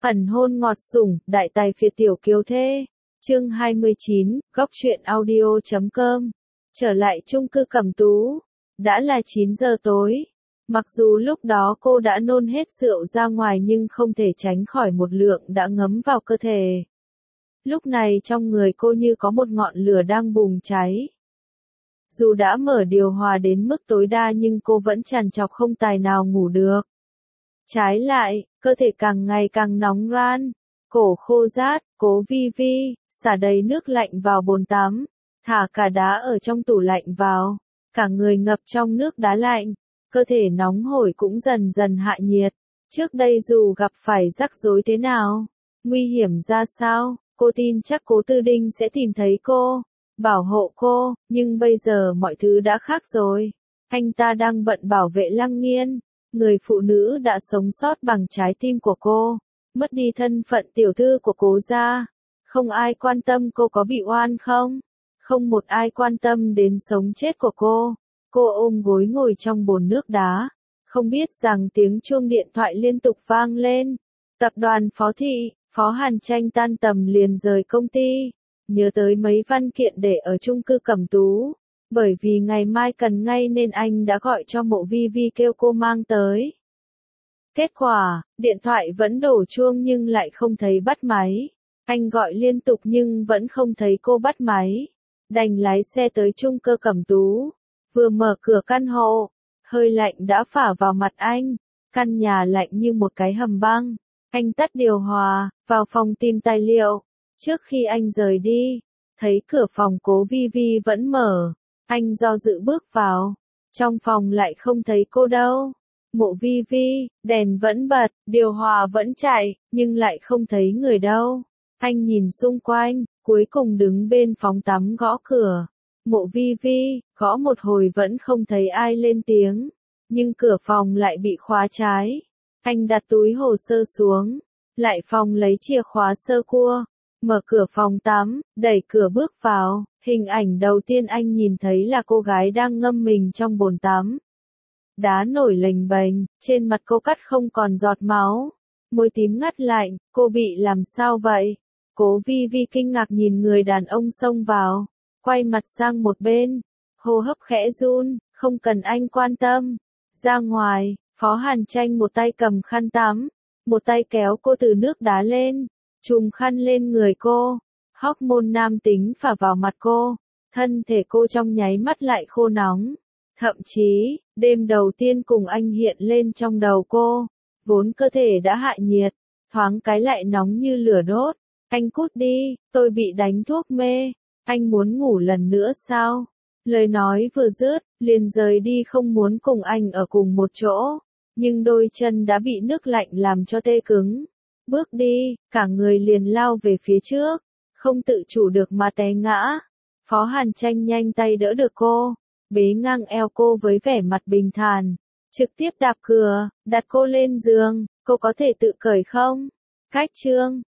Ẩn hôn ngọt sủng, đại tài phiệt tiểu kiều thê. Chương 29, góc truyện audio.com. Trở lại chung cư Cẩm Tú. Đã là 9 giờ tối. Mặc dù lúc đó cô đã nôn hết rượu ra ngoài nhưng không thể tránh khỏi một lượng đã ngấm vào cơ thể. Lúc này trong người cô như có một ngọn lửa đang bùng cháy. Dù đã mở điều hòa đến mức tối đa nhưng cô vẫn trằn trọc không tài nào ngủ được. Trái lại, cơ thể càng ngày càng nóng ran, cổ khô rát, Cố Vi Vi xả đầy nước lạnh vào bồn tắm, thả cả đá ở trong tủ lạnh vào, cả người ngập trong nước đá lạnh, cơ thể nóng hổi cũng dần dần hạ nhiệt. Trước đây dù gặp phải rắc rối thế nào, nguy hiểm ra sao, cô tin chắc Cố Tư Đinh sẽ tìm thấy cô, bảo hộ cô, nhưng bây giờ mọi thứ đã khác rồi. Anh ta đang bận bảo vệ Lăng Nghiên, người phụ nữ đã sống sót bằng trái tim của cô, mất đi thân phận tiểu thư của Cố gia. Không ai quan tâm cô có bị oan không, không một ai quan tâm đến sống chết của cô. Cô ôm gối ngồi trong bồn nước đá, không biết rằng tiếng chuông điện thoại liên tục vang lên. Tập đoàn Phó Thị, Phó Hàn Tranh tan tầm liền rời công ty, nhớ tới mấy văn kiện để ở chung cư Cẩm Tú. Bởi vì ngày mai cần ngay nên anh đã gọi cho Mộ Vi Vi kêu cô mang tới. Kết quả, điện thoại vẫn đổ chuông nhưng lại không thấy bắt máy. Anh gọi liên tục nhưng vẫn không thấy cô bắt máy. Đành lái xe tới chung cư Cẩm Tú. Vừa mở cửa căn hộ, hơi lạnh đã phả vào mặt anh. Căn nhà lạnh như một cái hầm băng. Anh tắt điều hòa, vào phòng tìm tài liệu. Trước khi anh rời đi, thấy cửa phòng Cố Vi Vi vẫn mở. Anh do dự bước vào, trong phòng lại không thấy cô đâu. Mộ Vi Vi, đèn vẫn bật, điều hòa vẫn chạy, nhưng lại không thấy người đâu. Anh nhìn xung quanh, cuối cùng đứng bên phòng tắm gõ cửa. Mộ Vi Vi, gõ một hồi vẫn không thấy ai lên tiếng, nhưng cửa phòng lại bị khóa trái. Anh đặt túi hồ sơ xuống, lại phòng lấy chìa khóa sơ cua, mở cửa phòng tắm, đẩy cửa bước vào. Hình ảnh đầu tiên anh nhìn thấy là cô gái đang ngâm mình trong bồn tắm. Đá nổi lềnh bềnh, trên mặt cô cắt không còn giọt máu. Môi tím ngắt lạnh, cô bị làm sao vậy? Cố Vi Vi kinh ngạc nhìn người đàn ông xông vào, quay mặt sang một bên, hô hấp khẽ run, không cần anh quan tâm. Ra ngoài, Phó Hàn Tranh một tay cầm khăn tắm, một tay kéo cô từ nước đá lên, trùm khăn lên người cô. Hormone nam tính phả vào mặt cô, thân thể cô trong nháy mắt lại khô nóng. Thậm chí, đêm đầu tiên cùng anh hiện lên trong đầu cô, vốn cơ thể đã hạ nhiệt, thoáng cái lại nóng như lửa đốt. Anh cút đi, tôi bị đánh thuốc mê, anh muốn ngủ lần nữa sao? Lời nói vừa dứt, liền rời đi không muốn cùng anh ở cùng một chỗ, nhưng đôi chân đã bị nước lạnh làm cho tê cứng. Bước đi, cả người liền lao về phía trước. Không tự chủ được mà té ngã. Phó Hàn Tranh nhanh tay đỡ được cô, bế ngang eo cô với vẻ mặt bình thản, trực tiếp đạp cửa, đặt cô lên giường. Cô có thể tự cởi không? Cách chương